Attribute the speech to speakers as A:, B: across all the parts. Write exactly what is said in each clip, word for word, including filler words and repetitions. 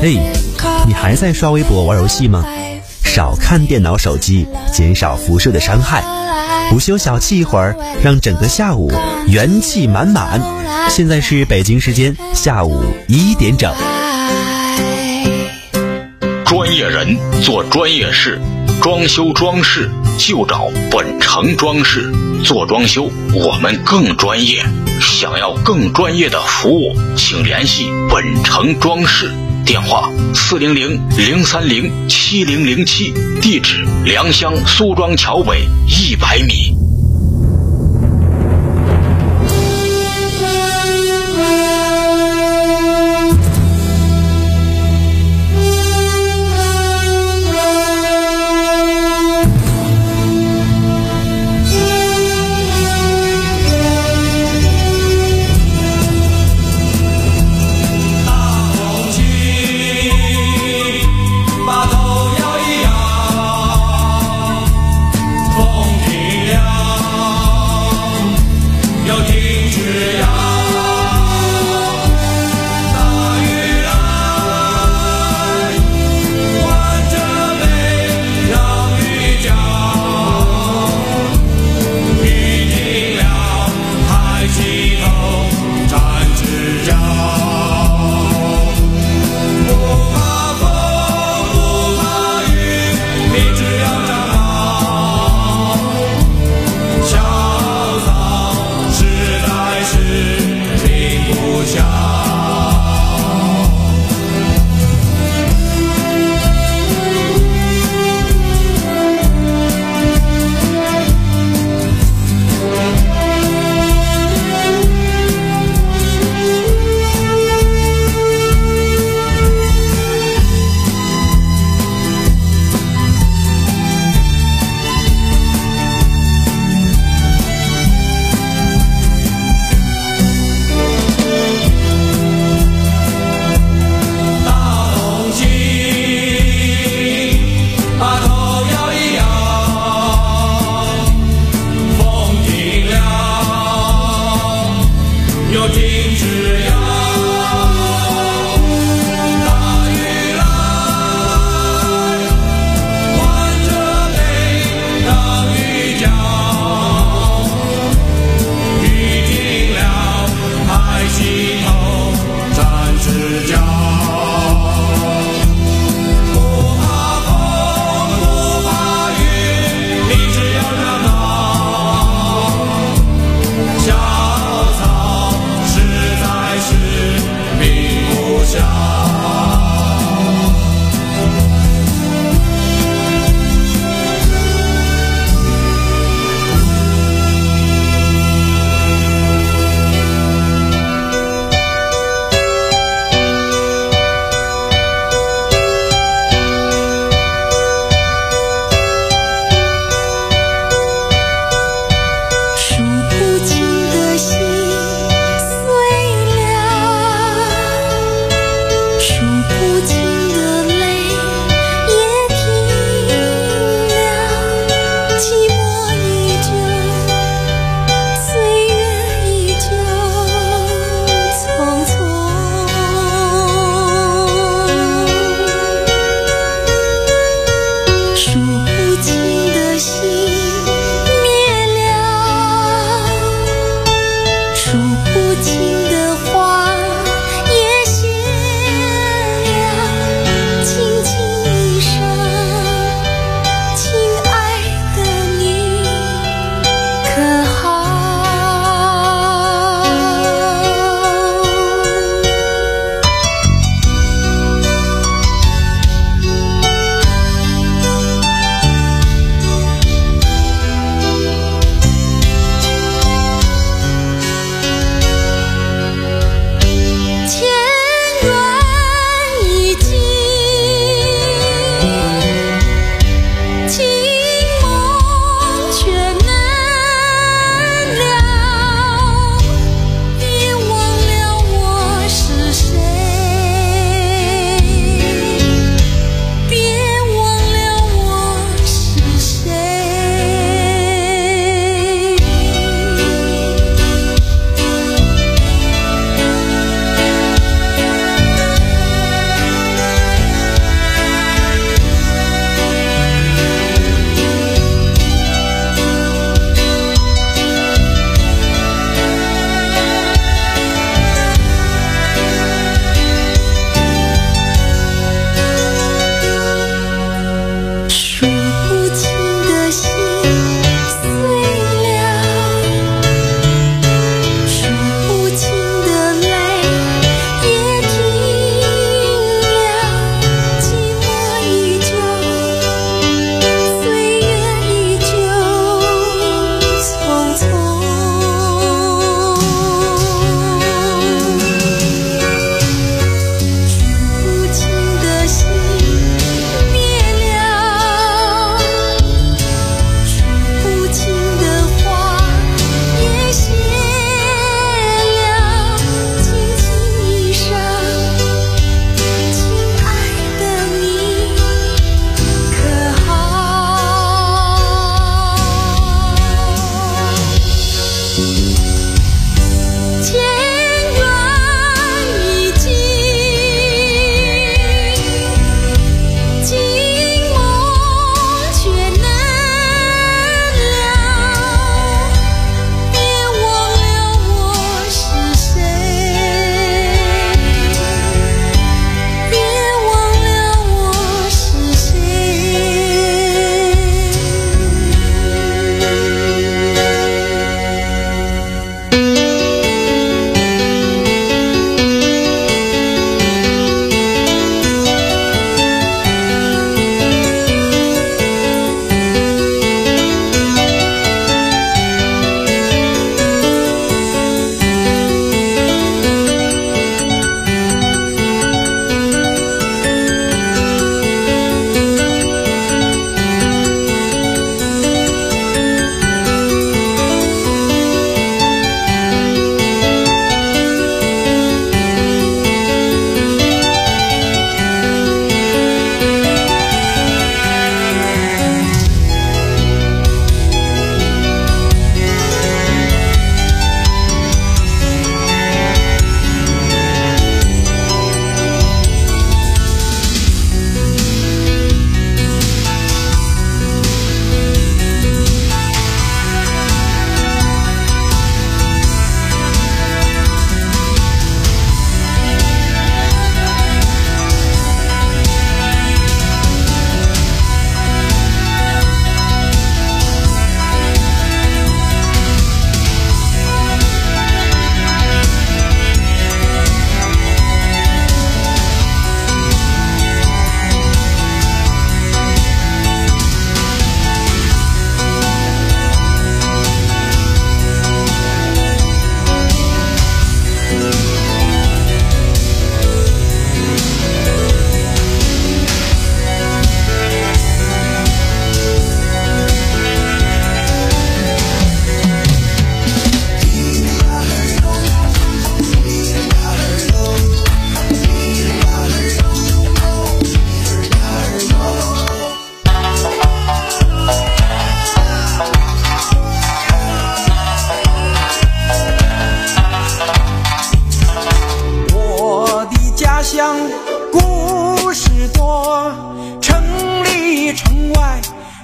A: 嘿，你还在刷微博玩游戏吗？少看电脑手机，减少辐射的伤害。午休小憩一会儿，让整个下午元气满满。现在是北京时间下午一点整。
B: 专业人做专业事，装修装饰就找本城装饰。做装修我们更专业，想要更专业的服务，请联系本城装饰，电话四零零零三零七零零七，地址良乡苏庄桥北一百米。
C: 风平凉。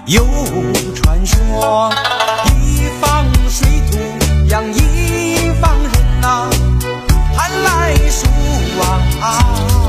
C: 有传说，一方水土养一方人呐、啊，寒来暑往啊，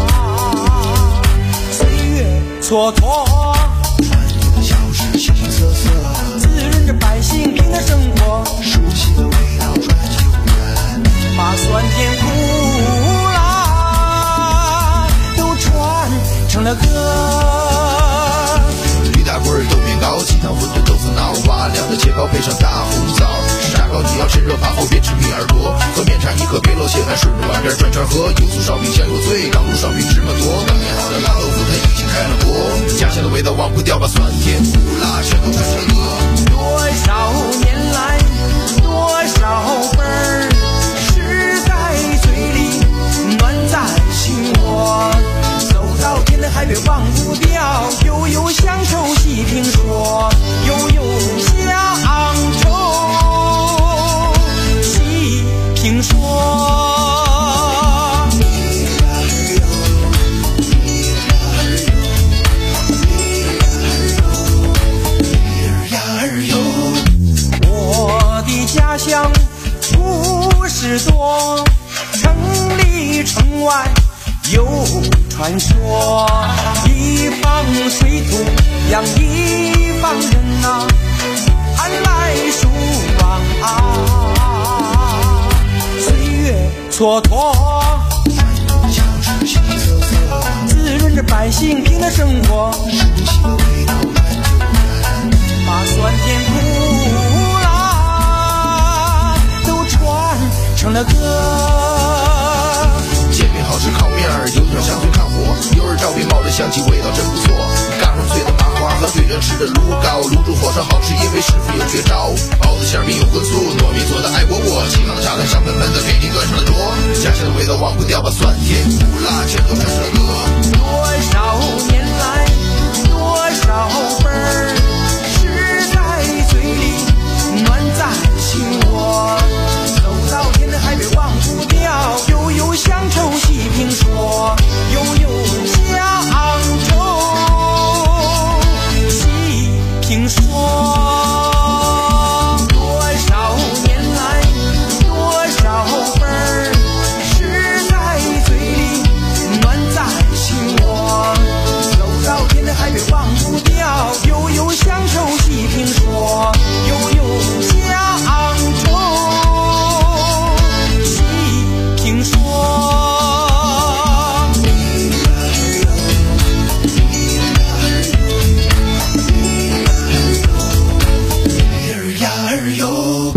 C: 岁月蹉跎，
D: 传统的小吃形形色色，
C: 滋润着百姓平的生活，
D: 熟悉的味道传久远，
C: 把酸甜苦辣都传成了歌。
D: 驴打滚豆面糕，鸡汤馄饨豆腐脑，瓦凉的切糕配上大红枣，炸糕你要趁热扒后别吃米耳朵，和面茶一盒别落血汗，顺着碗边转圈喝，油酥烧饼香油脆，港路烧饼芝麻多，刚腌好的辣豆腐它已经开了锅，家乡的味道忘不掉，把酸甜苦辣全都传成歌。
C: 多少年来，多少份儿，吃在嘴里，暖在心窝。走到天南海北忘不掉，悠悠乡愁细评说，悠悠乡愁细评说。家乡故事多，城里城外有传说，一方水土养一方人呐、啊，寒来暑往啊，岁月蹉跎，
D: 小吃形形色色，
C: 滋润着百姓平的生活，
D: 熟悉的味道传久远，
C: 把酸甜苦成了歌。
D: 煎饼好吃，烤面儿油条香脆看火，油儿照饼冒着香气，味道真不错。嘎嘣脆的麻花和对着吃的卤糕，卤煮火烧好吃，因为师傅有绝招。包子馅饼有荤素，糯米做的爱窝窝，清汤茶的香喷喷的给你端上了桌。家乡的味道忘不掉，把酸甜苦辣全都传成了歌。
C: 多少年来，多少份儿，吃在嘴里，暖在心窝。到天南海北忘不掉，悠悠乡愁细评说，悠悠乡愁细评说。多少年来，多少份儿，吃在嘴里，暖在心窝。走到天南海北忘不掉，悠悠乡愁细评说，悠悠乡愁听说。
D: 儿呀儿哟，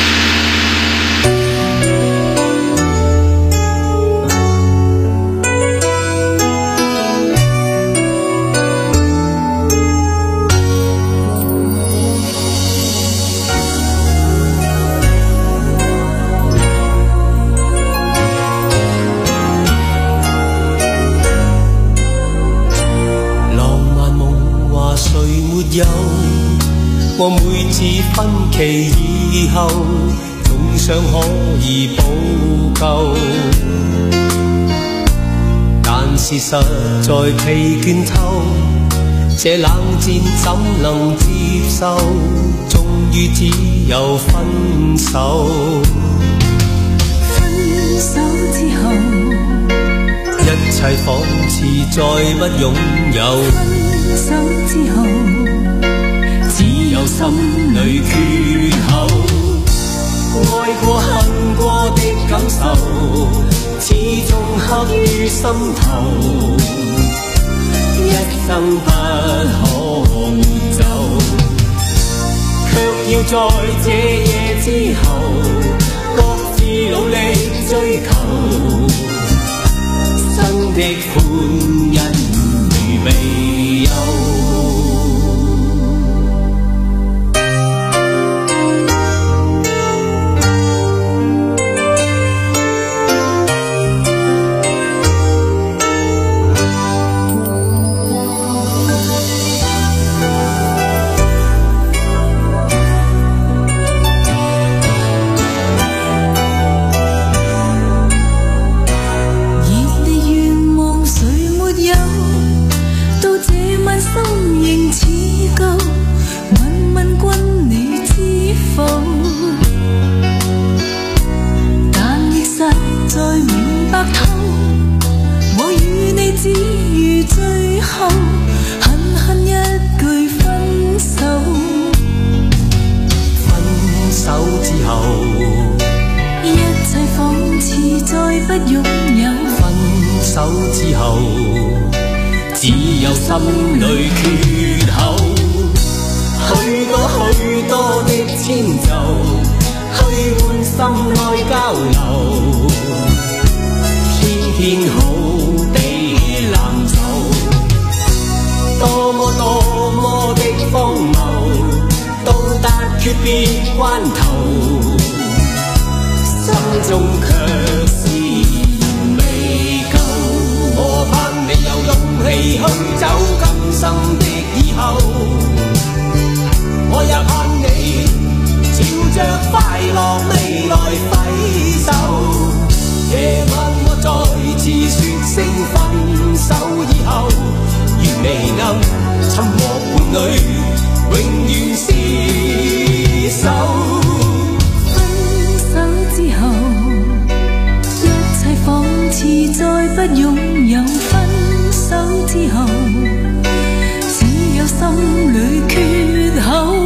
E: 我每次分期以後，總想可以補救，但是實在疲倦透，這冷戰怎能接受？終於只有分手。
F: 分手之後，
E: 一切仿似再不擁有。
F: 分手之後，
E: 有心裏缺口，愛過恨過的感受，始終刻於心頭，一生不可抹走，卻要在這夜之後，各自努力追求，生的歡欣如未有。 別關頭，心中卻是未夠。我盼你有勇氣去走今生的以後，我也盼你朝着快樂未來揮手。夜晚我再次說聲分手以後，願你能尋獲伴侶，永遠廝守。
F: 分手之後，一切仿似再不擁有。分手之後，只有心裏缺口。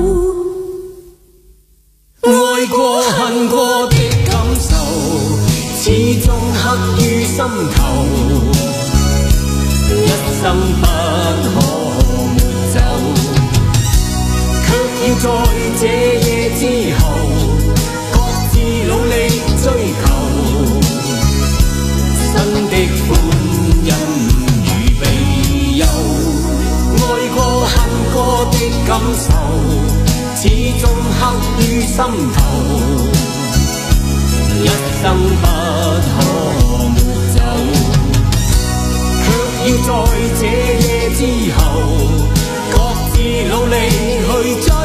E: 愛過恨過的感受，始終刻於心頭，一生不可抹走。卻要在這夜之後，各自努力追求，新的歡欣預備有。愛過恨過的感受，始終刻於心頭，一生不可抹走。卻要在這夜之後，各自努力去追，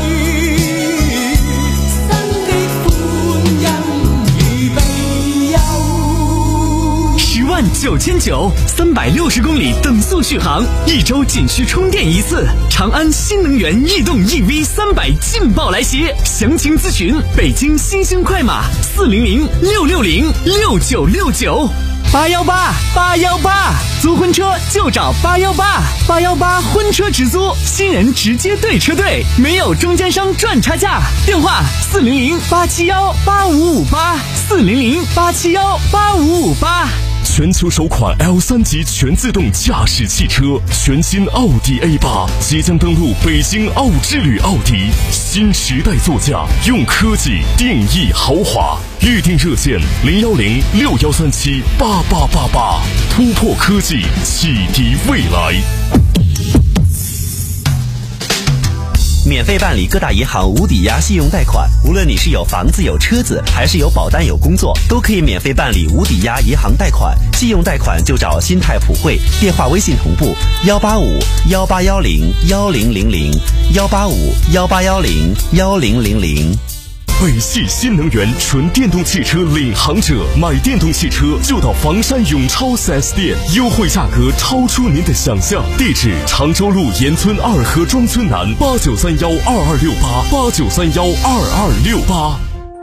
E: 新的歡欣預備有。
G: 十萬九千九，三百六十公里等速續航，一周僅需充電一次。長安新能源逸動 E V 三百勁爆來襲，詳情諮詢北京新星快馬四零零六六零六九六九。八幺八八幺八，租婚車就找八幺八，八幺八婚車直租，新人直接對車隊，沒有中間商賺差價。電話四零零八七幺八五五八，四零零八七幺八五五八。
H: 全球首款 L 三 级全自动驾驶汽车，全新奥迪 A 八即将登陆北京奥之旅奥迪，新时代座驾，用科技定义豪华。预订热线零幺零六幺三七八八八八，突破科技，启迪未来。
A: 免费办理各大银行无抵押信用贷款，无论你是有房子有车子，还是有保单有工作，都可以免费办理无抵押银行贷款。信用贷款就找新泰普惠，电话微信同步幺八五幺八幺零幺零零零幺八五幺八幺零幺零零零。
H: 北汽新能源纯电动汽车领航者，买电动汽车就到房山永超 四 S 店，优惠价格超出您的想象。地址：常州路沿村二河庄村南，八九三幺二二六八八九三幺二二六八。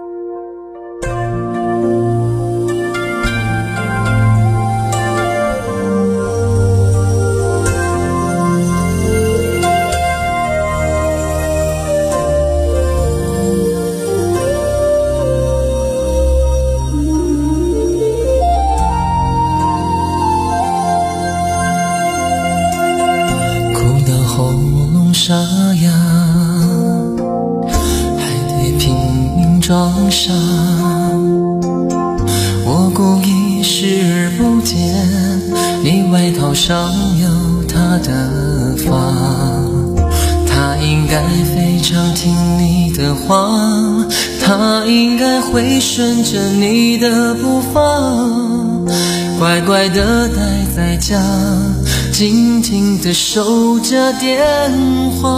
I: 沙哑，还得拼命装傻。我故意视而不见，你外套上有他的发，他应该非常听你的话，他应该会顺着你的步伐，乖乖地待在家，静静地守着电话。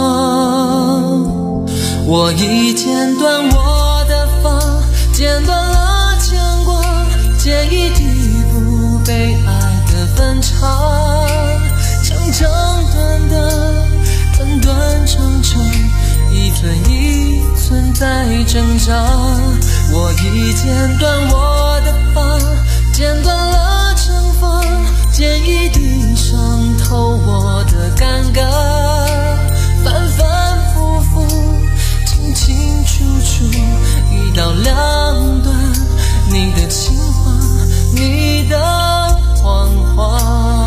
I: 我已剪断我的发，剪断了牵挂，剪一地不被爱的分岔，长长短短，短短长长，一寸一寸在挣扎。我已剪断我的发，剪断了惩罚，剪一地伤透我的尴尬，反反复复，清清楚楚，一刀两断，你的情话，你的谎话。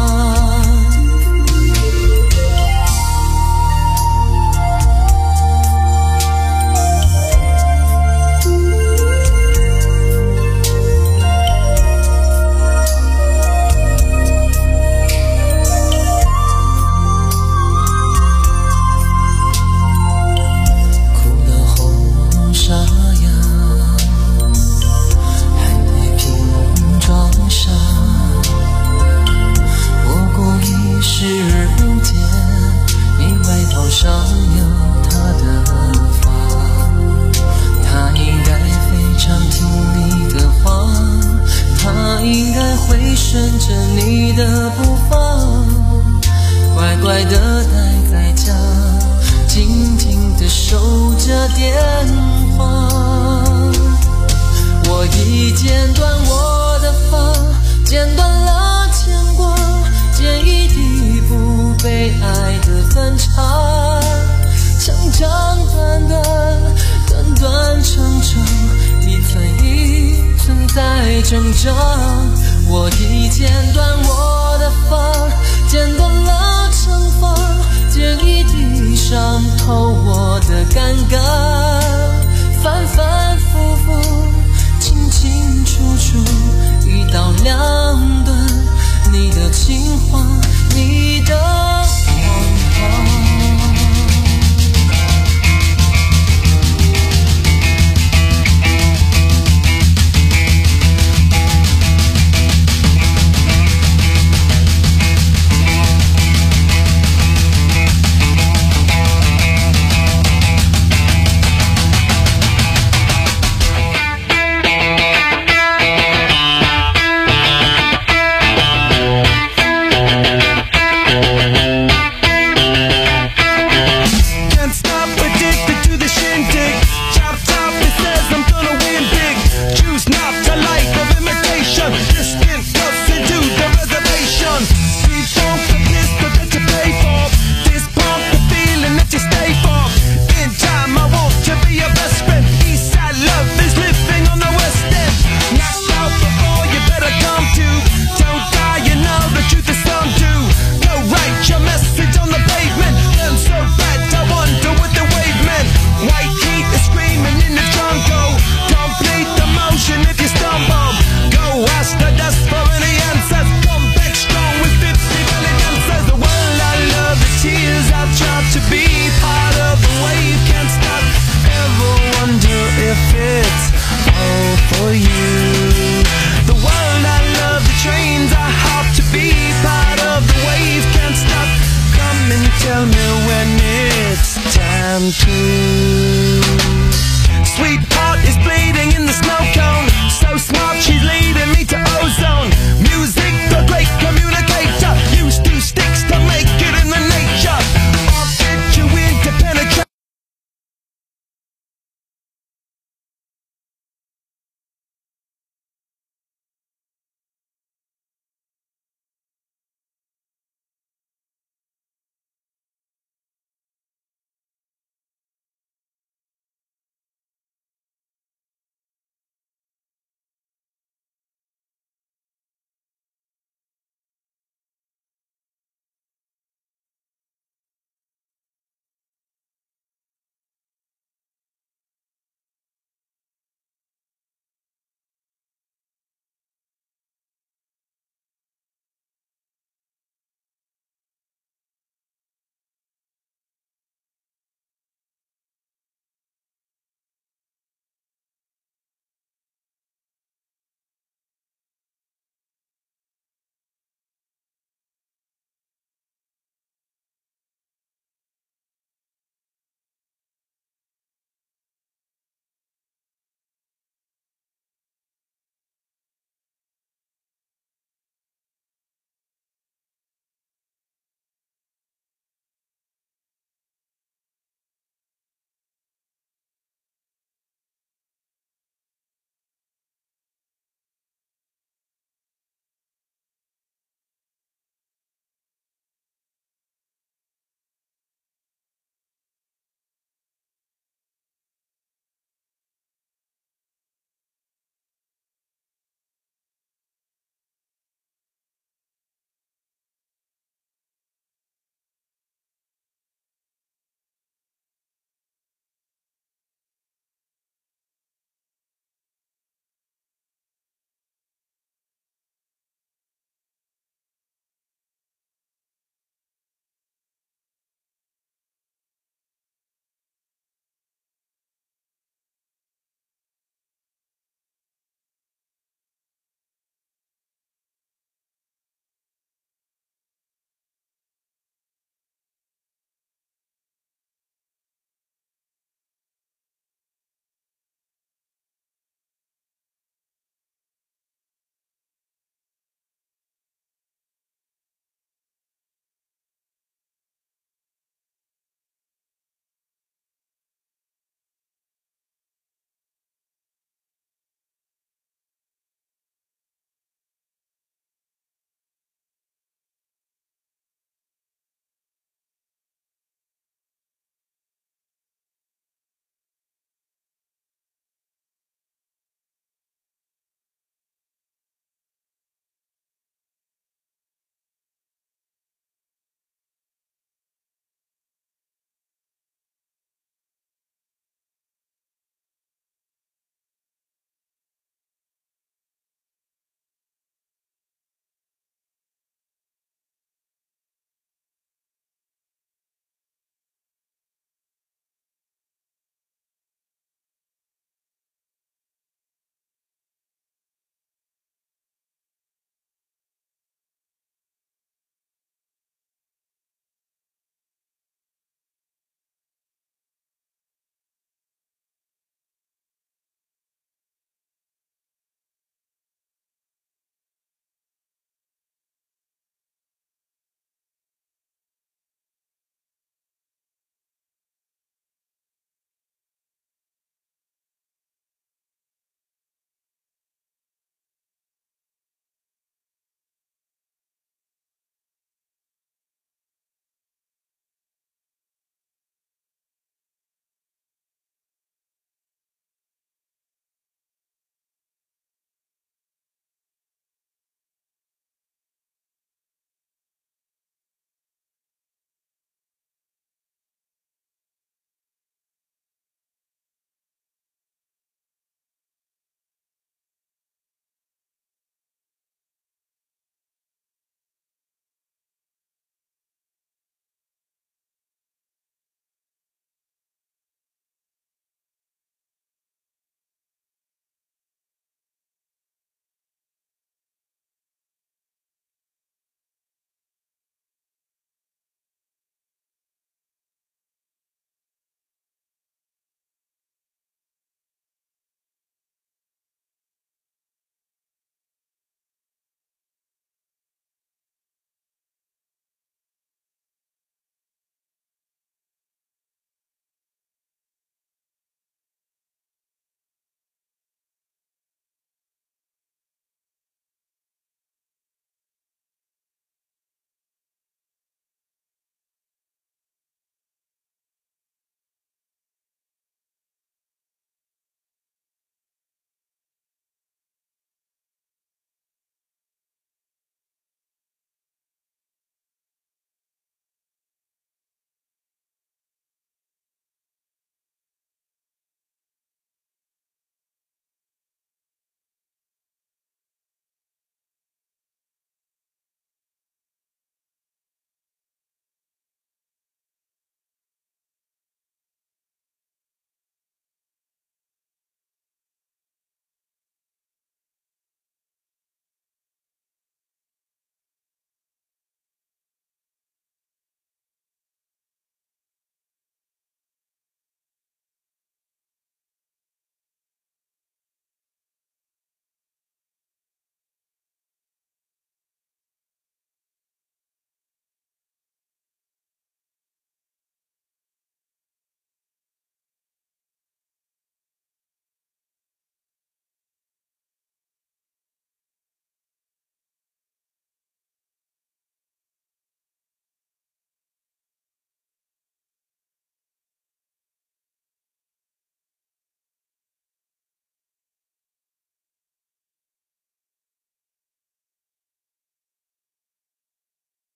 I: 上有他的发，他应该非常听你的话，他应该会顺着你的步伐，乖乖地待在家，静静地守着电话。我已剪断我的发，剪断了牵挂，剪一地不被爱的分岔，长长短短，短短长长，一寸一寸在挣扎。我已剪断我的发，剪断了长发，剪一地伤透我的尴尬，反反复复，清清楚楚，一刀两断，你的情话，你的谎话。
C: Tell me when it's time to